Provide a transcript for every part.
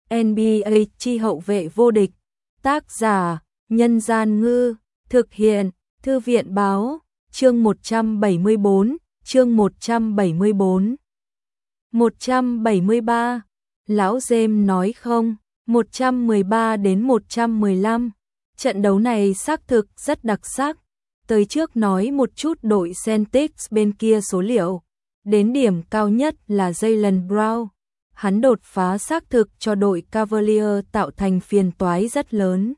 NBA chi hậu vệ vô địch. Tác giả: Nhân Gian Ngư. Thực hiện: Thư viện Báo. Chương 174, chương 174. 173. Lão James nói không. 113 đến 115. Trận đấu này xác thực rất đặc sắc. Tới trước nói một chút đội Celtics bên kia số liệu. Đến điểm cao nhất là Jaylen Brown. Hắn đột phá xác thực cho đội Cavaliers tạo thành phiền toái rất lớn.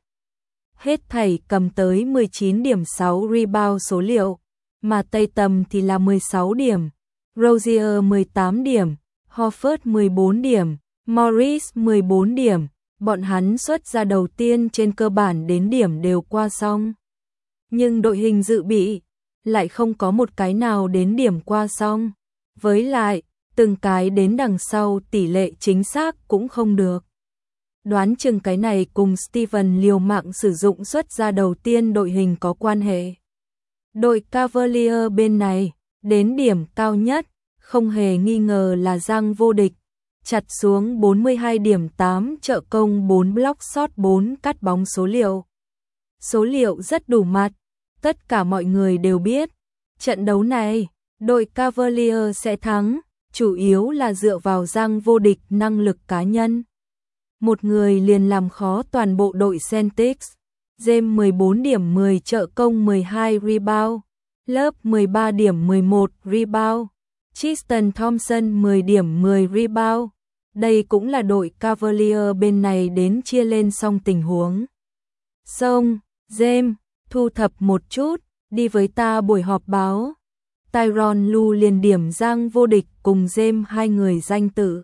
Hết thảy cầm tới 19 điểm 6 rebound số liệu, mà Tatum thì là 16 điểm, Rozier 18 điểm, Horford 14 điểm, Morris 14 điểm, bọn hắn xuất ra đầu tiên trên cơ bản đến điểm đều qua xong. Nhưng đội hình dự bị lại không có một cái nào đến điểm qua xong. Với lại, từng cái đến đằng sau tỷ lệ chính xác cũng không được. Đoán chừng cái này cùng Steven liều mạng sử dụng xuất ra đầu tiên đội hình có quan hệ. Đội Cavaliers bên này, đến điểm cao nhất, không hề nghi ngờ là Giang vô địch. Chặt xuống 42 điểm 8 trợ công 4 block shot 4 cắt bóng số liệu. Số liệu rất đủ mặt, tất cả mọi người đều biết. Trận đấu này, đội Cavaliers sẽ thắng, chủ yếu là dựa vào Giang vô địch năng lực cá nhân. Một người liền làm khó toàn bộ đội Celtics. James 14 điểm 10 trợ công 12 rebound, Love 13 điểm 11 rebound, Tristan Thompson 10 điểm 10 rebound. Đây cũng là đội Cavaliers bên này đến chia lên xong tình huống. Xong, James, thu thập một chút, đi với ta buổi họp báo. Tyronn Lue liền điểm Giang vô địch cùng James hai người danh tự.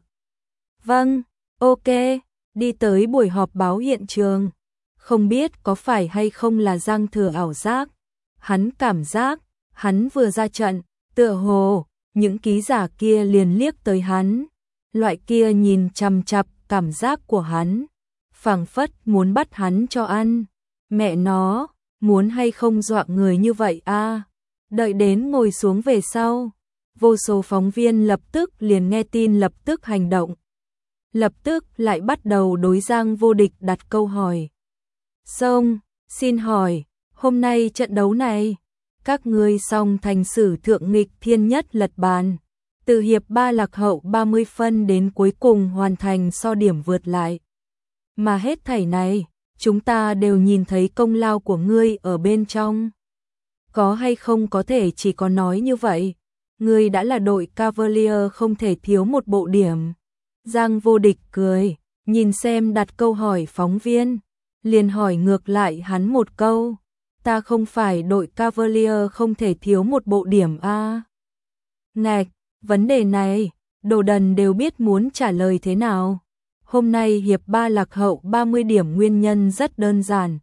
Vâng, ok, đi tới buổi họp báo hiện trường. Không biết có phải hay không là Giang thừa ảo giác. Hắn cảm giác, hắn vừa ra trận, tựa hồ, những ký giả kia liền liếc tới hắn. Loại kia nhìn chằm chằm cảm giác của hắn. Phảng phất muốn bắt hắn cho ăn. Mẹ nó, muốn hay không dọa người như vậy a? Đợi đến ngồi xuống về sau, vô số phóng viên lập tức liền nghe tin lập tức hành động. Lập tức lại bắt đầu đối Giang vô địch đặt câu hỏi. Xong, xin hỏi, hôm nay trận đấu này, các ngươi song thành sử thượng nghịch thiên nhất lật bàn. Từ hiệp 3 lạc hậu 30 phân đến cuối cùng hoàn thành so điểm vượt lại. Mà hết thảy này, chúng ta đều nhìn thấy công lao của ngươi ở bên trong. Có hay không có thể chỉ có nói như vậy, ngươi đã là đội Cavaliers không thể thiếu một bộ điểm. Giang vô địch cười, nhìn xem đặt câu hỏi phóng viên, liền hỏi ngược lại hắn một câu, ta không phải đội Cavaliers không thể thiếu một bộ điểm a? Ngạch, vấn đề này, đồ đần đều biết muốn trả lời thế nào. Hôm nay hiệp 3 lạc hậu 30 điểm nguyên nhân rất đơn giản.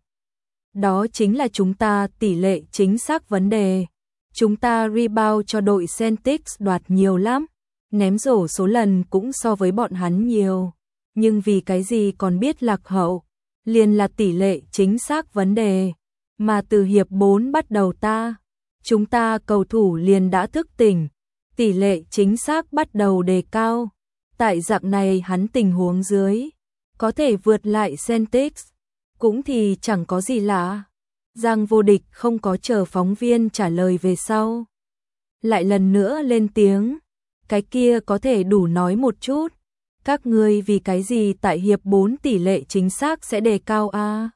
Đó chính là chúng ta tỷ lệ chính xác vấn đề. Chúng ta rebound cho đội Celtics đoạt nhiều lắm, ném rổ số lần cũng so với bọn hắn nhiều. Nhưng vì cái gì còn biết lạc hậu, liền là tỷ lệ chính xác vấn đề. Mà từ hiệp 4 bắt đầu chúng ta cầu thủ liền đã thức tỉnh, tỷ lệ chính xác bắt đầu đề cao. Tại dạng này hắn tình huống dưới, có thể vượt lại Celtics, cũng thì chẳng có gì lạ. Giang vô địch không có chờ phóng viên trả lời về sau. Lại lần nữa lên tiếng, cái kia có thể đủ nói một chút. Các ngươi vì cái gì tại hiệp 4 tỷ lệ chính xác sẽ đề cao a?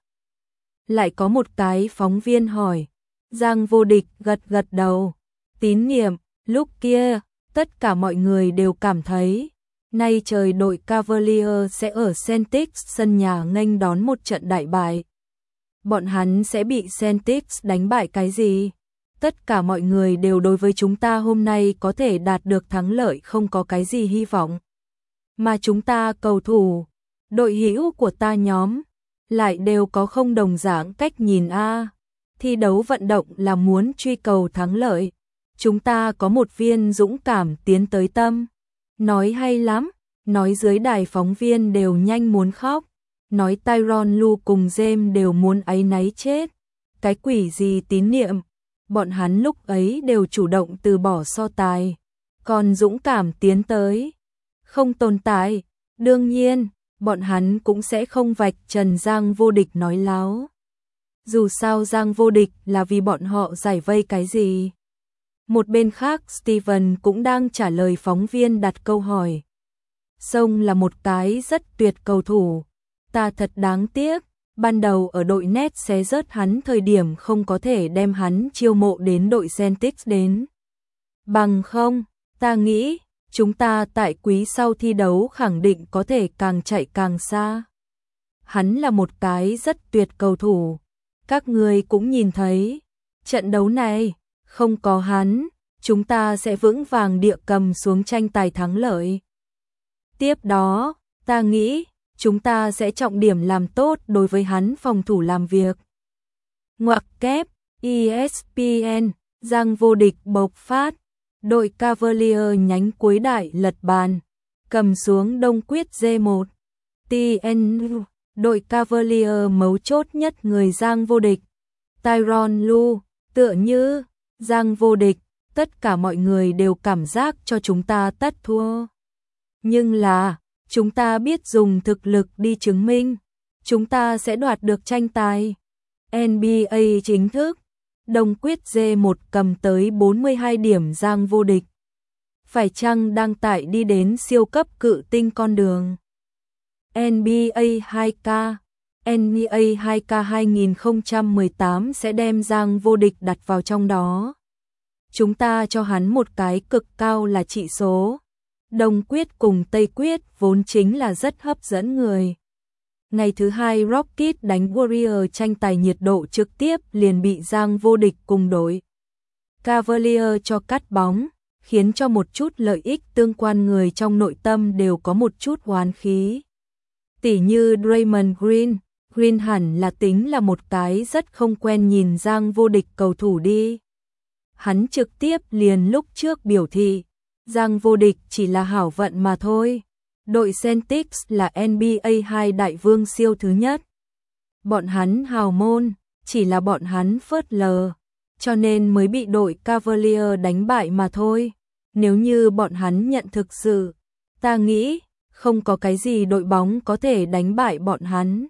Lại có một cái phóng viên hỏi. Giang vô địch gật gật đầu. Tín nhiệm, lúc kia, tất cả mọi người đều cảm thấy, nay trời đội Cavaliers sẽ ở Celtics sân nhà nghênh đón một trận đại bại. Bọn hắn sẽ bị Celtics đánh bại cái gì? Tất cả mọi người đều đối với chúng ta hôm nay có thể đạt được thắng lợi không có cái gì hy vọng. Mà chúng ta cầu thủ, đội hữu của ta nhóm, lại đều có không đồng dạng cách nhìn a. Thi đấu vận động là muốn truy cầu thắng lợi. Chúng ta có một viên dũng cảm tiến tới tâm. Nói hay lắm, nói dưới đài phóng viên đều nhanh muốn khóc. Nói Tyronn Lue cùng James đều muốn áy náy chết. Cái quỷ gì tín niệm. Bọn hắn lúc ấy đều chủ động từ bỏ so tài. Còn dũng cảm tiến tới. Không tồn tại. Đương nhiên, bọn hắn cũng sẽ không vạch trần Giang Vô Địch nói láo. Dù sao Giang Vô Địch là vì bọn họ giải vây cái gì. Một bên khác Steven cũng đang trả lời phóng viên đặt câu hỏi. Song là một cái rất tuyệt cầu thủ. Ta thật đáng tiếc, ban đầu ở đội net xé rớt hắn thời điểm không có thể đem hắn chiêu mộ đến đội Celtics đến. Bằng không, ta nghĩ, chúng ta tại quý sau thi đấu khẳng định có thể càng chạy càng xa. Hắn là một cái rất tuyệt cầu thủ. Các người cũng nhìn thấy, trận đấu này, không có hắn, chúng ta sẽ vững vàng địa cầm xuống tranh tài thắng lợi. Tiếp đó, ta nghĩ, chúng ta sẽ trọng điểm làm tốt đối với hắn phòng thủ làm việc. Ngoặc kép, ESPN, Giang Vô Địch bộc phát, đội Cavalier nhánh cuối đại lật bàn, cầm xuống Đông Quyết G1. TN, đội Cavalier mấu chốt nhất người Giang Vô Địch. Tyronn Lue, tựa như Giang Vô Địch, tất cả mọi người đều cảm giác cho chúng ta tất thua. Nhưng là, chúng ta biết dùng thực lực đi chứng minh, chúng ta sẽ đoạt được tranh tài. NBA chính thức, Đông Quyết G1 cầm tới 42 điểm Giang Vô Địch. Phải chăng đang tại đi đến siêu cấp cự tinh con đường? NBA 2K, NBA 2K 2018 sẽ đem Giang Vô Địch đặt vào trong đó. Chúng ta cho hắn một cái cực cao là trị số. Đông Quyết cùng Tây Quyết vốn chính là rất hấp dẫn người. Ngày thứ hai Rockets đánh Warrior tranh tài nhiệt độ trực tiếp liền bị Giang Vô Địch cùng đội Cavalier cho cắt bóng, khiến cho một chút lợi ích tương quan người trong nội tâm đều có một chút oán khí. Tỉ như Draymond Green hẳn là tính là một cái rất không quen nhìn Giang Vô Địch cầu thủ đi. Hắn trực tiếp liền lúc trước biểu thị, Giang Vô Địch chỉ là hảo vận mà thôi. Đội Celtics là NBA 2 đại vương siêu thứ nhất. Bọn hắn hào môn, chỉ là bọn hắn phớt lờ, cho nên mới bị đội Cavalier đánh bại mà thôi. Nếu như bọn hắn nhận thực sự, ta nghĩ, không có cái gì đội bóng có thể đánh bại bọn hắn.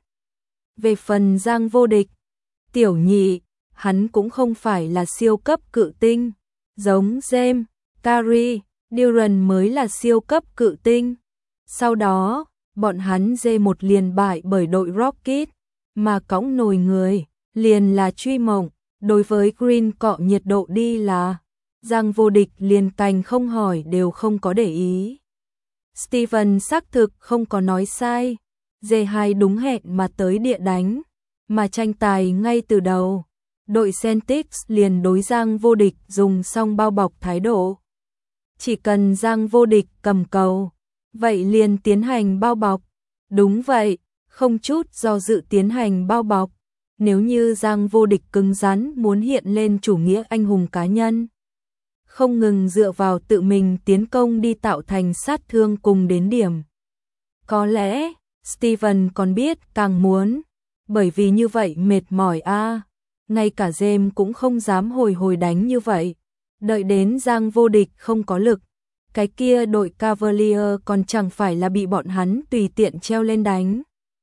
Về phần Giang Vô Địch, tiểu nhị, hắn cũng không phải là siêu cấp cự tinh. Giống James, Curry, Durant mới là siêu cấp cự tinh. Sau đó, bọn hắn G1 liền bại bởi đội Rockets, mà cõng nồi người, liền là truy mộng. Đối với Green cọ nhiệt độ đi là, Giang Vô Địch liền cành không hỏi đều không có để ý. Steven xác thực không có nói sai, G2 đúng hẹn mà tới địa đánh, mà tranh tài ngay từ đầu. Đội Celtics liền đối Giang Vô Địch dùng xong bao bọc thái độ. Chỉ cần Giang Vô Địch cầm cầu, vậy liền tiến hành bao bọc. Đúng vậy, không chút do dự tiến hành bao bọc. Nếu như Giang Vô Địch cứng rắn muốn hiện lên chủ nghĩa anh hùng cá nhân, không ngừng dựa vào tự mình tiến công đi tạo thành sát thương cùng đến điểm. Có lẽ, Steven còn biết càng muốn, bởi vì như vậy mệt mỏi a. Ngay cả James cũng không dám hồi đánh như vậy. Đợi đến Giang Vô Địch không có lực, cái kia đội Cavalier còn chẳng phải là bị bọn hắn tùy tiện treo lên đánh.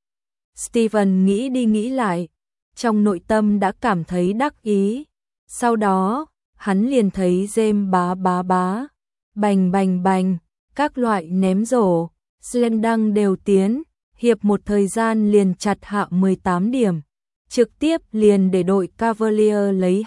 Steven nghĩ đi nghĩ lại, trong nội tâm đã cảm thấy đắc ý. Sau đó, hắn liền thấy James bá, bành bành bành, các loại ném rổ, slam dunk đều tiến, hiệp một thời gian liền chặt hạ 18 điểm. Trực tiếp liền để đội Cavalier lấy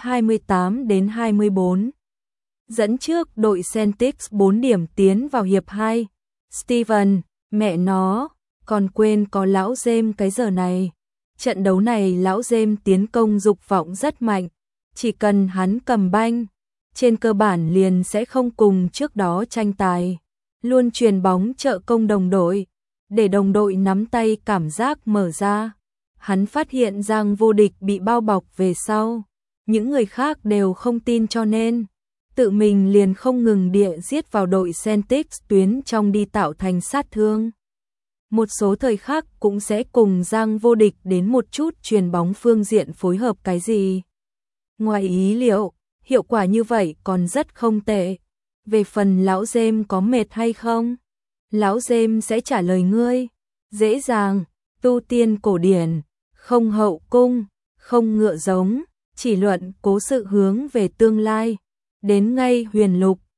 28-24. Dẫn trước đội Celtics 4 điểm tiến vào hiệp 2. Steven, mẹ nó, còn quên có lão James cái giờ này. Trận đấu này lão James tiến công dục vọng rất mạnh. Chỉ cần hắn cầm banh, trên cơ bản liền sẽ không cùng trước đó tranh tài. Luôn truyền bóng trợ công đồng đội, để đồng đội nắm tay cảm giác mở ra. Hắn phát hiện Giang Vô Địch bị bao bọc về sau. Những người khác đều không tin cho nên tự mình liền không ngừng địa giết vào đội Celtics tuyến trong đi tạo thành sát thương. Một số thời khắc cũng sẽ cùng Giang Vô Địch đến một chút truyền bóng phương diện phối hợp cái gì. Ngoài ý liệu, hiệu quả như vậy còn rất không tệ. Về phần lão James có mệt hay không? Lão James sẽ trả lời ngươi. dễ dàng, tu tiên cổ điển, không hậu cung, không ngựa giống, chỉ luận cố sự hướng về tương lai. Đến ngay huyền lục,